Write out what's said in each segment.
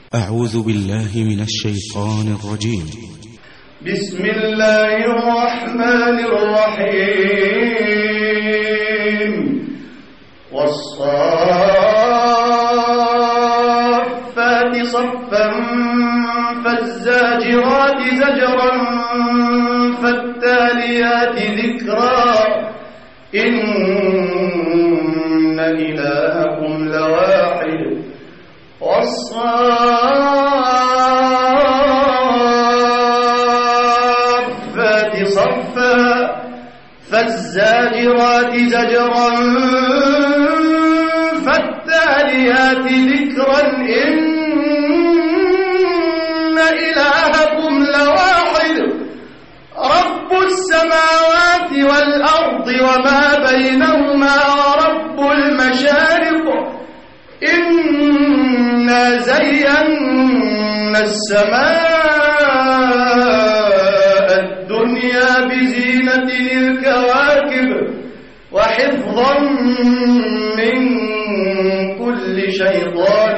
أعوذ بالله من الشيطان الرجيم. بسم الله الرحمن الرحيم. والصافات صفا فالزاجرات زجرا فالتاليات ذكرا إن إلهكم لواحد. والصافات صفا فالزاجرات زجرا فالتاليات ذكرا إن إلهكم لواحد رب السماوات والأرض وما بينهما ورب المشارق إنا زينا السماء الدنيا بزينة الكواكب وحفظا من كل شيطان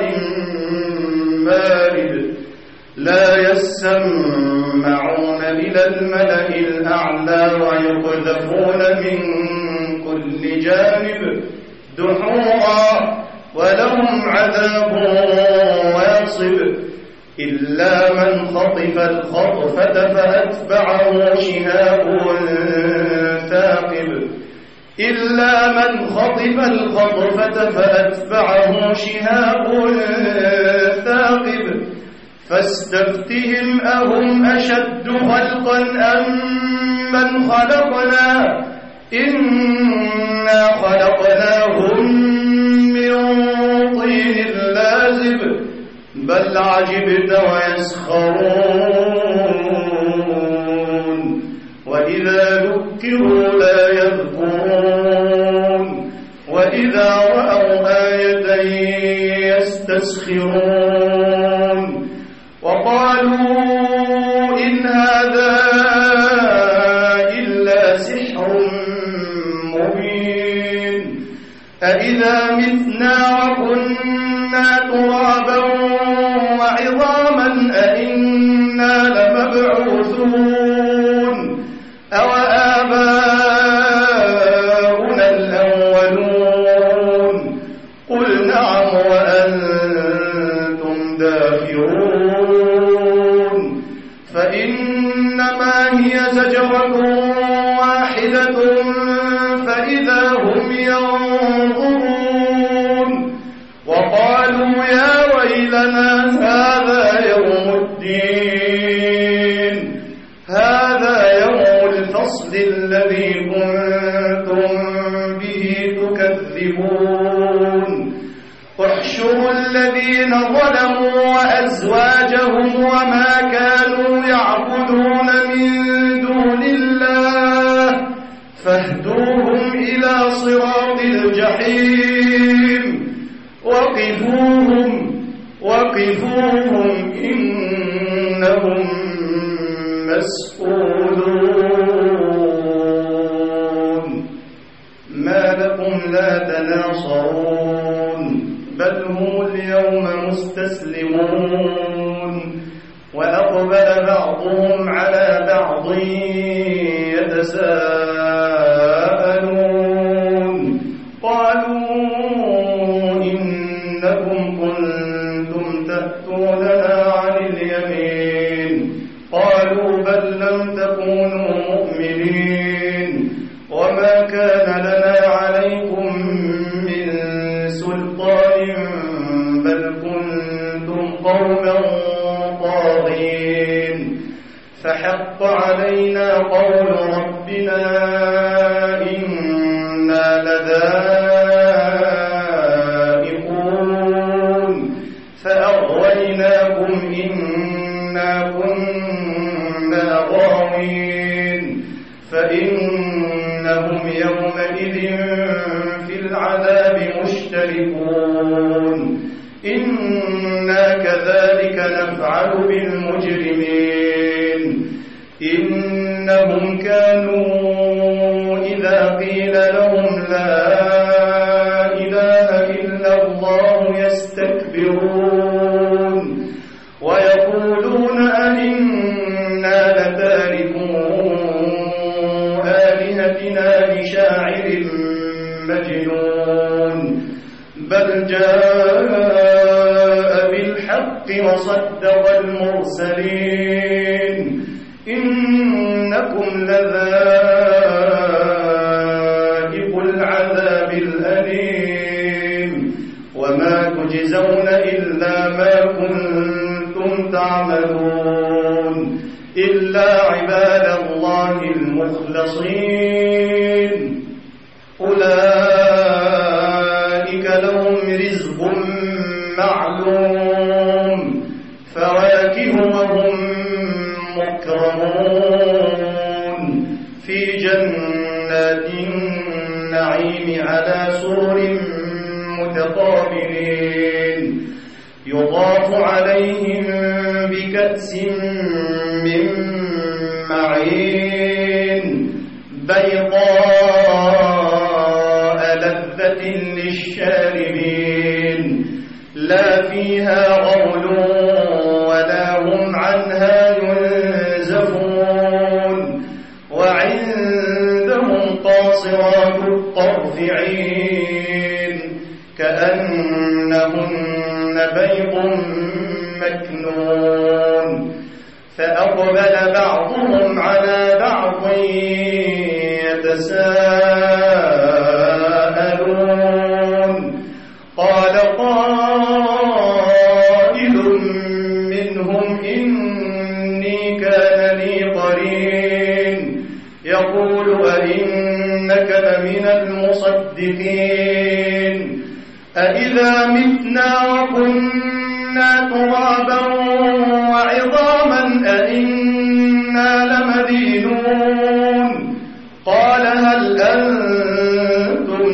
مارد لا يسمعون إلى الملأ الأعلى ويقذفون من كل جانب دحورا ولهم عذاب واصب إلا من خطف الخطفة فأتبعه شهاب ثاقب إلا من خطف الخطفة فأتبعه شهاب ثاقب فاستفتهم أهم أشد خلقا أم من خلقنا إنا خلقناهم من طين لازب بل عجبت ويسخرون وإذا ذكروا لا يذكرون وإذا رأوا آية يستسخرون وقالوا إن هذا إلا سحر مبين أإذا متنا وكنا ترابا وعظاما أإنا لمبعوثون أوآباؤنا الأولون قل نعم وأنتم داخرون فإنما هي زجرة واحدة فإذا هم ينظرون وقالوا يا ويلنا هذا يوم الدين هذا يوم الفصل الذي كنتم به تكذبون احشروا الذين ظلموا وأزواجهم وما كانوا يعبدون من دون الله فاهدوهم إلى صراط الجحيم وقفوهم إنهم مسؤولون ما لكم لا تناصرون بل هم اليوم مستسلمون وأقبل بعضهم على بعض يتساءلون قالوا إنكم كنتم تأتوننا عن اليمين قالوا بل لم تكونوا مؤمنين وما كان لنا عليكم من سلطان بل كنتم قوما طاغين فحق علينا قول ربنا إنا لذائقون فأغويناكم إنا كنا غاوين فإنهم يومئذ في العذاب مشتركون إنا كذلك نفعل بالمجرمين إنهم كانوا إذا قيل لهم لا إله إلا الله يستكبرون جاء بالحق وصدق المرسلين إنكم لذائق العذاب الأليم وما تجزون إلا ما كنتم تعملون إلا عباد الله المخلصين أولئك لهم رزق معلوم فواكه وهم مكرمون في جنات النعيم على سرر متقابلين يطاف عليهم بكأس من معين بيضاء لذة للشاربين لا فيها غول ولا هم عنها ينزفون وعندهم قاصرات الطرف عين كأنهن بيض مكنون فأقبل بعضهم على بعض يتساءلون قال قائل منهم إني كان لي قرين يقول أئنك لمن المصدقين أإذا متنا وكنا ترابا وعظاما أئنا لمدينون قال هل أنتم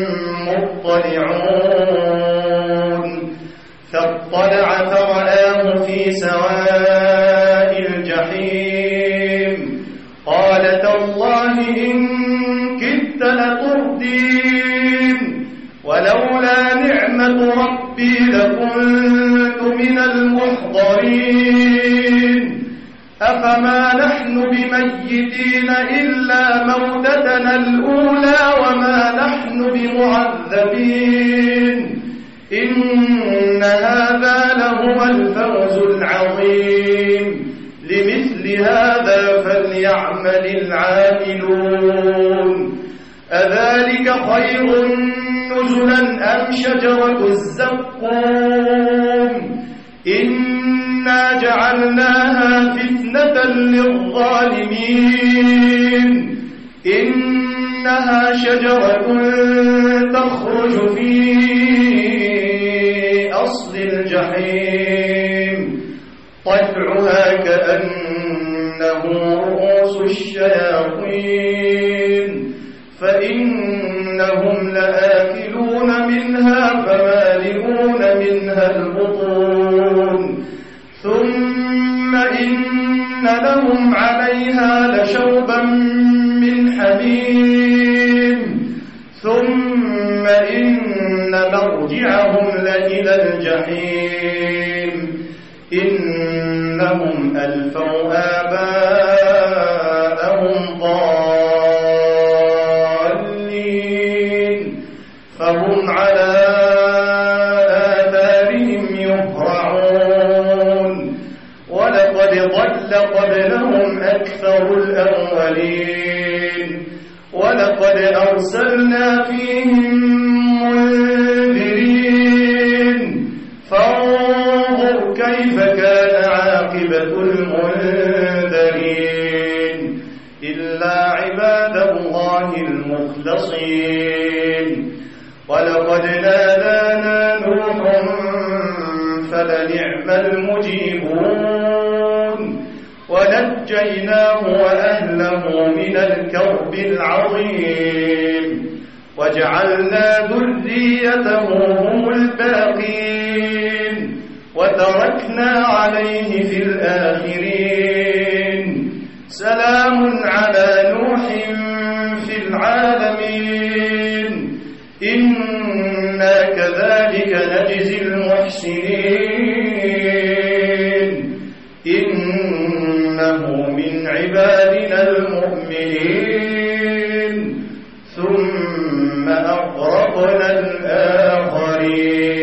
مطلعون فاطلع فرآه في سواء الجحيم قال تالله إن كدت لتردين ولولا نعمة ربي لكنت من المحضرين أفما نحن بميتين إلا موتتنا الأولى وما نحن بمعذبين إن هذا لهو الفوز العظيم لمثل هذا فليعمل العاملون أذلك خير نزلا أم شجرة الزقوم إنا جعلناها فتنة للظالمين إنها شجرة تخرج في أصل الجحيم طلعها كأنه رؤوس الشياطين فإنهم لآكلون منها فمالئون منها البطون ثم إن لهم عليها لشوبا من حميم ثم إن مرجعهم لإلى الجحيم إنهم ألفوا آباءهم ضالين فهم على آثارهم يهرعون ولقد ضل قبلهم أكثر الأولين ولقد أرسلنا فيهم منذرين فانظر كيف كان عاقبة المنذرين إلا عباد الله المخلصين ولقد نادانا نوح فلنعم المجيبون ونجيناه وأهله من الكرب العظيم وجعلنا ذريته هم الباقين وتركنا عليه في الآخرين سلام على نوح في العالمين إنا كذلك نجزي المحسنين إنه من عبادنا المؤمنين ثم أغرقنا الآخرين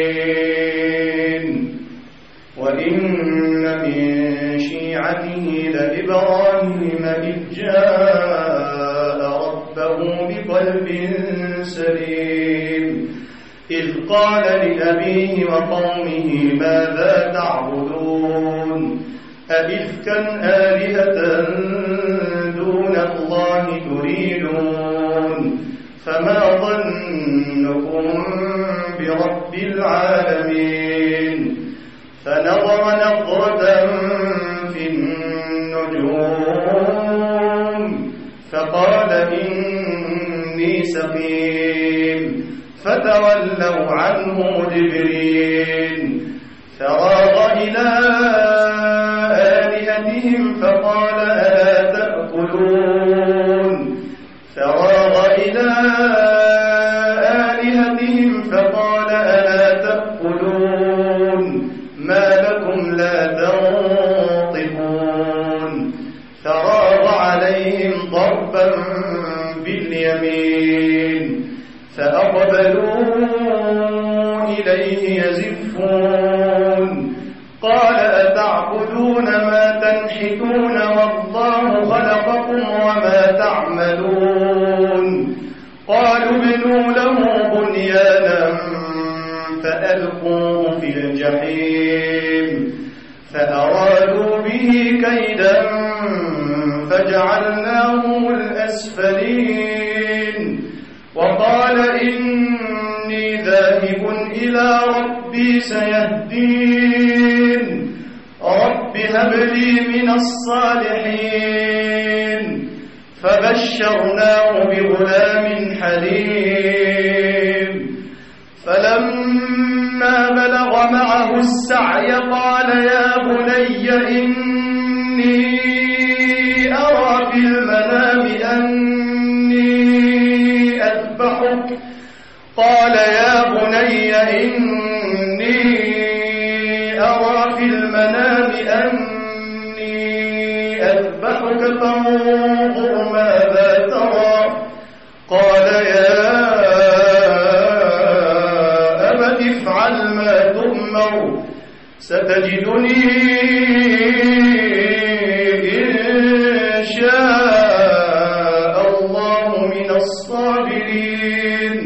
وإن من شيعته لإبراهيم إذ جاء ربه بقلب سليم إذ قال لأبيه وقومه ماذا تعبدون أئفكا آلهة دون الله تريدون فما ظنكم برب العالمين فنظر نظرة في النجوم فقال إني سقيم فتولوا عنه مدبرين فراغ إلى آلهتهم فقال ألا تأكلون فراغ إلى آلهتهم فقال ألا تأكلون ما لكم لا تنطقون فراغ عليهم ضربا باليمين فأقبلوا إليه يزفون قال أتعبدون ما تنحتون والله خلقكم وما تعملون قالوا ابنوا له بنيانا فألقوه في الجحيم فأرادوا به كيدا فجعلناهم الأسفلين وقال إني ذاهب إلى ربي سيهدين رب هب لي من الصالحين فبشرناه بغلام حليم فلما بلغ معه السعي قال يا بني إني أرى في المنام أني أذبحك قال يا بني إني أرى في المنام أني أذبحك فانظر ماذا ترى قال يا أبت افعل ما تؤمر ستجدني إن شاء الله من الصابرين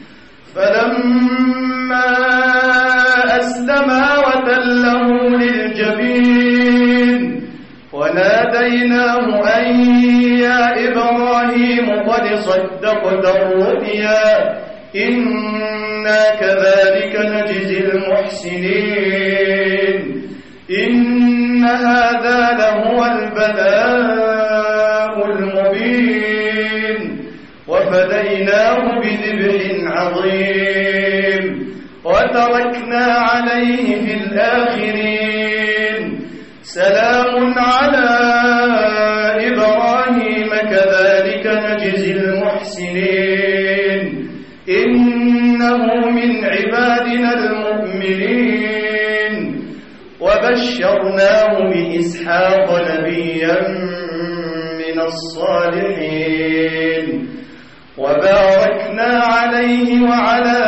فلما أسلما وتله للجبين وناديناه أن يا إبراهيم قد صدقت الرؤيا إنا كذلك نجزي المحسنين إن هذا لهو البلاء المبين وفديناه بذبح عظيم وتركنا عليه في الآخرين سلام على إبراهيم كذلك نجزي المحسنين إنه من عبادنا المؤمنين وبشرناه بإسحاق نبيا من الصالحين وباركنا عليه وعلى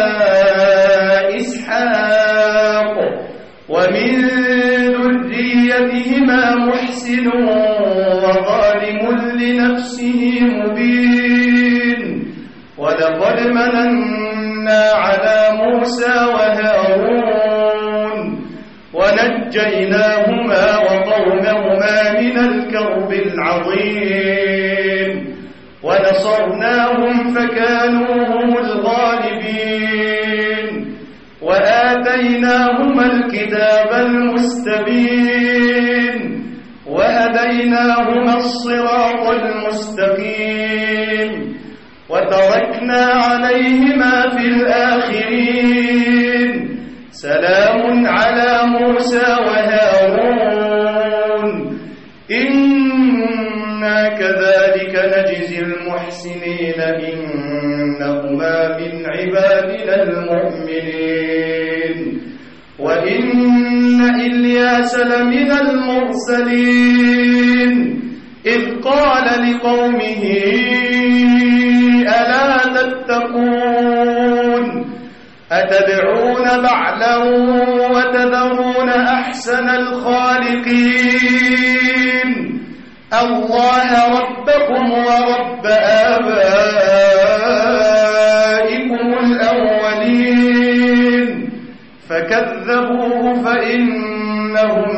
إسحاق ومن ذريتهما محسن وظالم لنفسه مبين ولقد مننا على موسى وهارون ونجيناهما وقومهما من الكرب العظيم ونصرناهم فكانوا هم الغالبين وآتيناهما الكتاب المستبين وهديناهما الصراط المستقيم وتركنا عليهما في الآخرين سلام على موسى وهارون إنا كذلك نجزي المحسنين إنهما من عبادنا المؤمنين وإن إلياس لمن المرسلين إذ قال لقومه ألا تتقون أتدعون بعلا وتذرون أحسن الخالقين الله ربكم ورب آبائكم الأولين فكذبوه فإنهم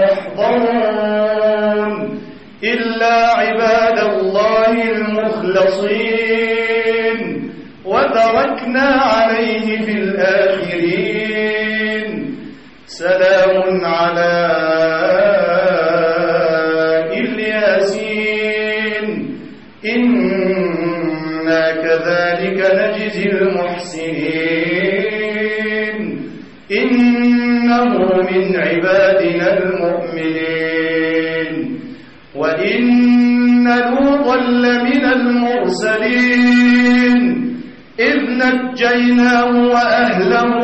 لمحضرون إلا عباد الله المخلصين وتركنا عليه في الآخرين سلام على الياسين إنا كذلك نجزي المحسنين إنه من عبادنا المؤمنين وإن لوطا لمن المرسلين إذ نجيناه وأهله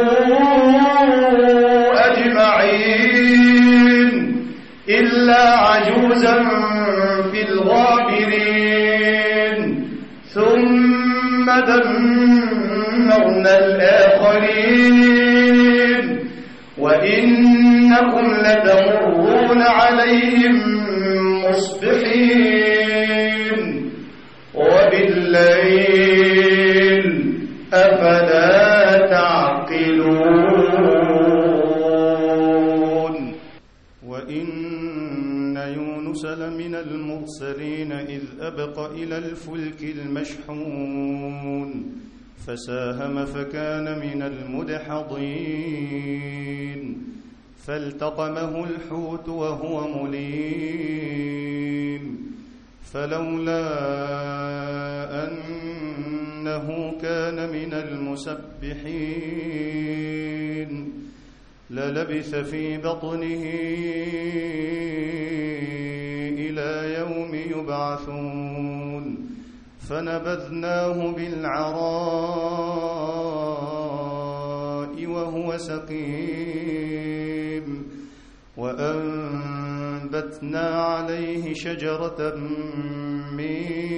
أجمعين إلا عجوزا في الغابرين ثم دمرنا الآخرين وإنكم لتمرون عليهم مصبحين وبالليل أفلا تعقلون وإن يونس لمن المرسلين إذ أبق إلى الفلك المشحون فساهم فكان من المدحضين فالتقمه الحوت وهو مليم فلولا أنه كان من المسبحين للبث في بطنه إلى يوم يبعثون فنبذناه بالعراء وهو سقيم وأنبتنا عليه شجرة من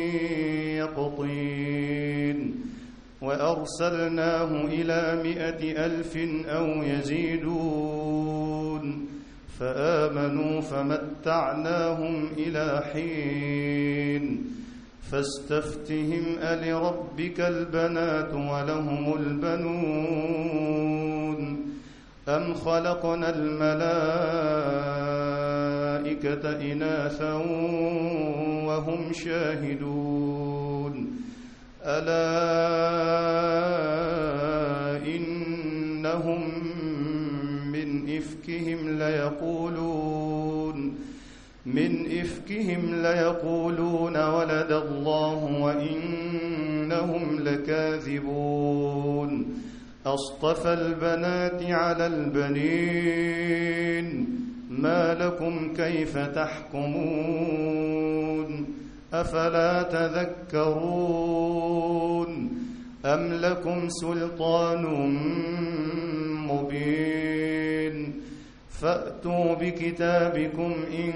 يقطين وأرسلناه إلى 100,000 أو يزيدون فآمنوا فمتعناهم إلى حين فاستفتهم ألربك البنات ولهم البنون أم خلقنا الملائكة إناثا وهم شاهدون ألا إنهم من إفكهم ليقولون ولد الله وإنهم لكاذبون أصطفى البنات على البنين ما لكم كيف تحكمون أفلا تذكرون أم لكم سلطان مبين فأتوا بكتابكم إن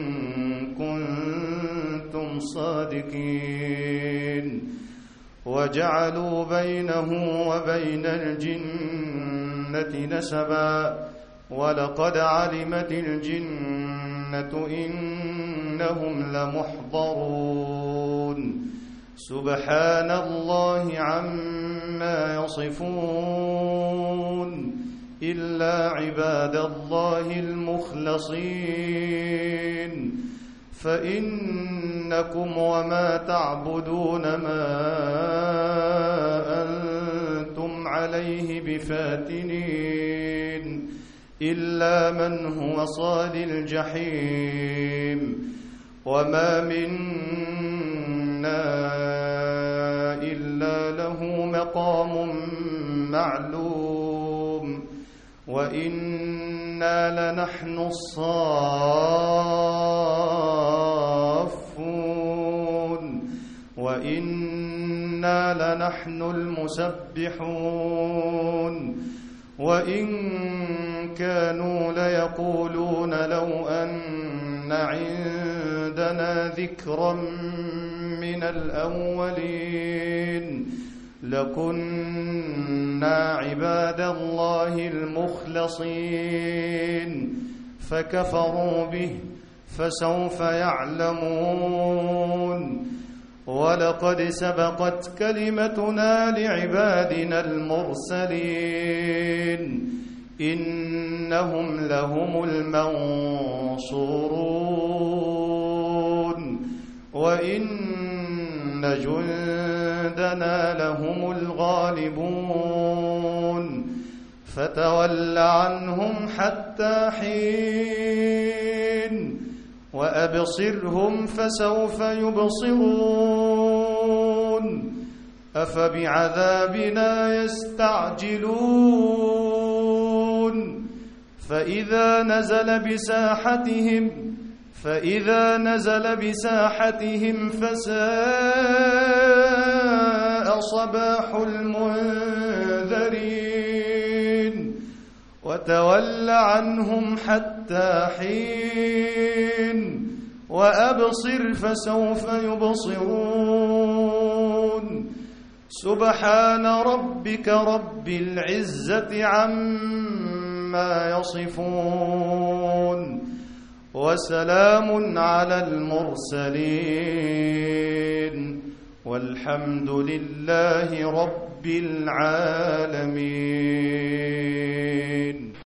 كنتم صادقين وجعلوا بينه وبين الجنة نسبا ولقد علمت الجنة إنهم لمحضرون سبحان الله عما يصفون إلا عباد الله المخلصين فإنكم وما تعبدون ما أنتم عليه بفاتنين إلا من هو صال الجحيم وما منا إلا له مقام معلوم وإنا لنحن الصافون وإنا لنحن المسبحون وإن كانوا ليقولون لو أن عندنا ذكرا من الأولين لكنا عباد الله المخلصين فكفروا به فسوف يعلمون ولقد سبقت كلمتنا لعبادنا المرسلين إنهم لهم المنصورون وإن جندنا لهم الغالبون فتول عنهم حتى حين وأبصرهم فسوف يبصرون أفبعذابنا يستعجلون فإذا نزل بساحتهم فساء صباح المنذرين وتول عنهم حتى حين وأبصر فسوف يبصرون سبحان ربك رب العزة عما يصفون وسلام على المرسلين والحمد لله رب العالمين.